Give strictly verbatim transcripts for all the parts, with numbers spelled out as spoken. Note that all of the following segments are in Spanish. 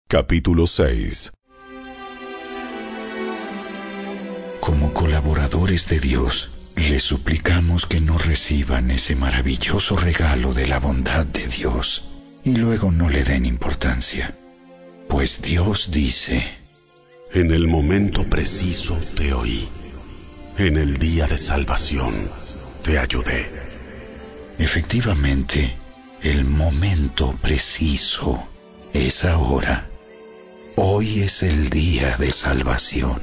Capítulo seis. Como colaboradores de Dios, les suplicamos que no reciban ese maravilloso regalo de la bondad de Dios y luego no le den importancia. Pues Dios dice: en el momento preciso te oí, en el día de salvación te ayudé. Efectivamente, el momento preciso es ahora. Hoy es el día de salvación.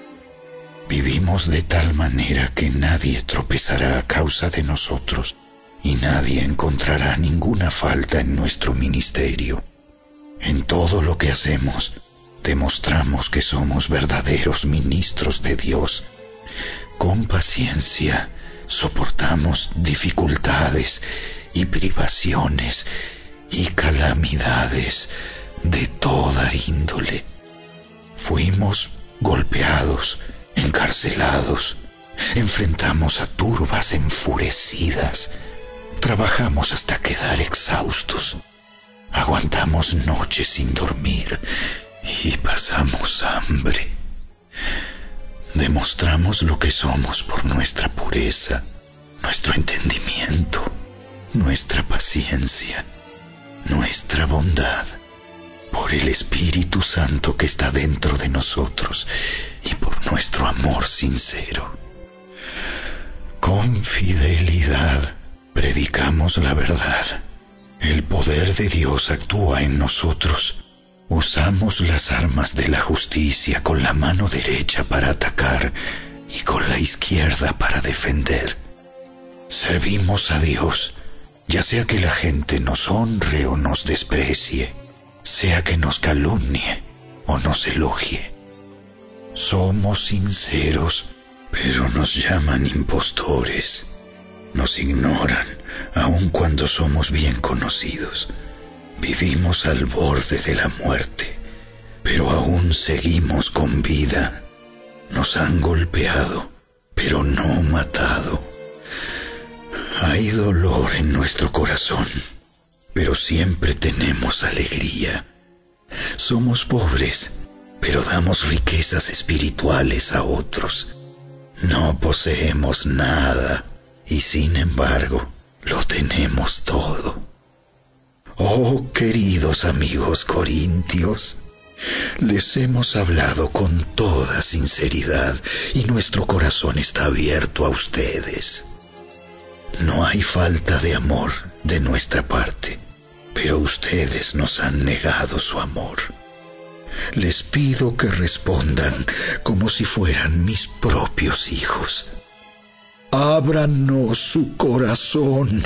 Vivimos de tal manera que nadie tropezará a causa de nosotros y nadie encontrará ninguna falta en nuestro ministerio. En todo lo que hacemos, demostramos que somos verdaderos ministros de Dios. Con paciencia, soportamos dificultades y privaciones y calamidades de toda índole. Fuimos golpeados, encarcelados, enfrentamos a turbas enfurecidas, trabajamos hasta quedar exhaustos, aguantamos noches sin dormir y pasamos hambre. Demostramos lo que somos por nuestra pureza, nuestro entendimiento, nuestra paciencia, nuestra bondad, por el Espíritu Santo que está dentro de nosotros y por nuestro amor sincero. Con fidelidad predicamos la verdad. El poder de Dios actúa en nosotros. Usamos las armas de la justicia con la mano derecha para atacar y con la izquierda para defender. Servimos a Dios, ya sea que la gente nos honre o nos desprecie, sea que nos calumnie o nos elogie. Somos sinceros, pero nos llaman impostores. Nos ignoran, aun cuando somos bien conocidos. Vivimos al borde de la muerte, pero aún seguimos con vida. Nos han golpeado, pero no matado. Hay dolor en nuestro corazón, pero siempre tenemos alegría. Somos pobres, pero damos riquezas espirituales a otros. No poseemos nada y sin embargo lo tenemos todo. Oh, queridos amigos corintios, les hemos hablado con toda sinceridad y nuestro corazón está abierto a ustedes. No hay falta de amor de nuestra parte, pero ustedes nos han negado su amor. Les pido que respondan como si fueran mis propios hijos. Ábranos su corazón.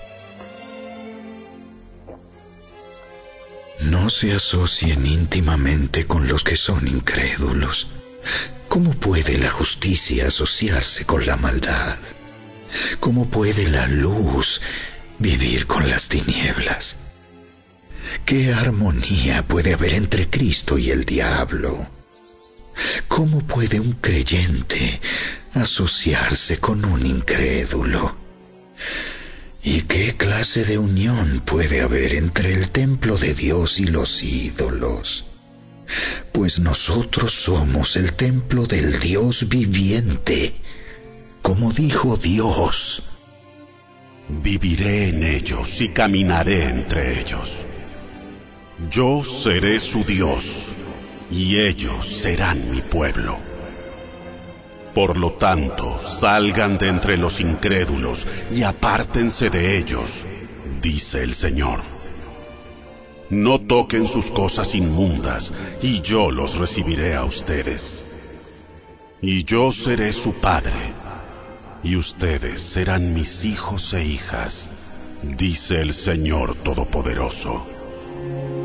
No se asocien íntimamente con los que son incrédulos. ¿Cómo puede la justicia asociarse con la maldad? ¿Cómo puede la luz vivir con las tinieblas? ¿Qué armonía puede haber entre Cristo y el diablo? ¿Cómo puede un creyente asociarse con un incrédulo? ¿Y qué clase de unión puede haber entre el templo de Dios y los ídolos? Pues nosotros somos el templo del Dios viviente, como dijo Dios: viviré en ellos y caminaré entre ellos. Yo seré su Dios, y ellos serán mi pueblo. Por lo tanto, salgan de entre los incrédulos y apártense de ellos, dice el Señor. No toquen sus cosas inmundas, y yo los recibiré a ustedes. Y yo seré su padre, y ustedes serán mis hijos e hijas, dice el Señor Todopoderoso.